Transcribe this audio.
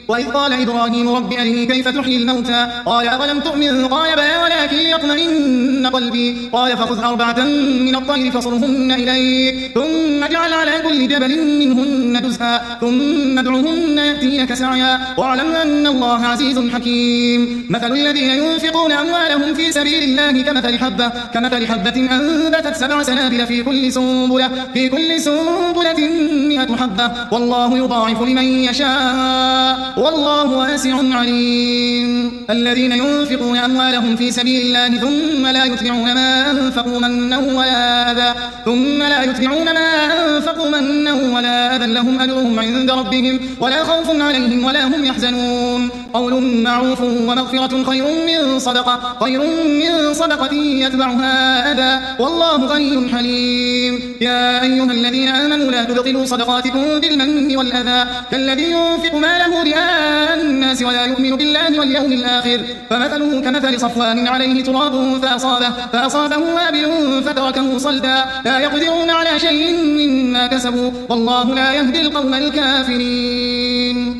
وإذ قال إبراهيم رب أرني كيف تحيي الموتى قال أولم تؤمن قال بلى ولكن ليطمئن قلبي قال فخذ 4 من الطير فصرهن إليك ثم اجعل على كل جبل منهن جزءا ثم ادعهن يأتينك سعيا واعلم أن الله عزيز حكيم مثل الذين ينفقون أموالهم في سبيل الله كمثل حبة أنبتت 7 سنابل في كل سنبلة 100 حبة والله يضاعف لمن يشاء والله واسع عليم الذين ينفقون أموالهم في سبيل الله ثم لا يتبعون ما أنفقوا منا ولا أذى لهم أجرهم عند ربهم ولا خوف عليهم ولا هم يحزنون قول معروف ومغفرة خير من صدقة يتبعها أذى والله غني حليم يا أيها الذين آمنوا لا تبطلوا صدقاتكم بالمن والأذى كالذي ينفق ماله رئاء الناس ولا يؤمن بالله واليوم الآخر فمثله كمثل صفوان عليه تراب فأصابه وابل فتركه صلدا لا يقدرون على شيء مما كسبوا والله لا يهدي القوم الكافرين.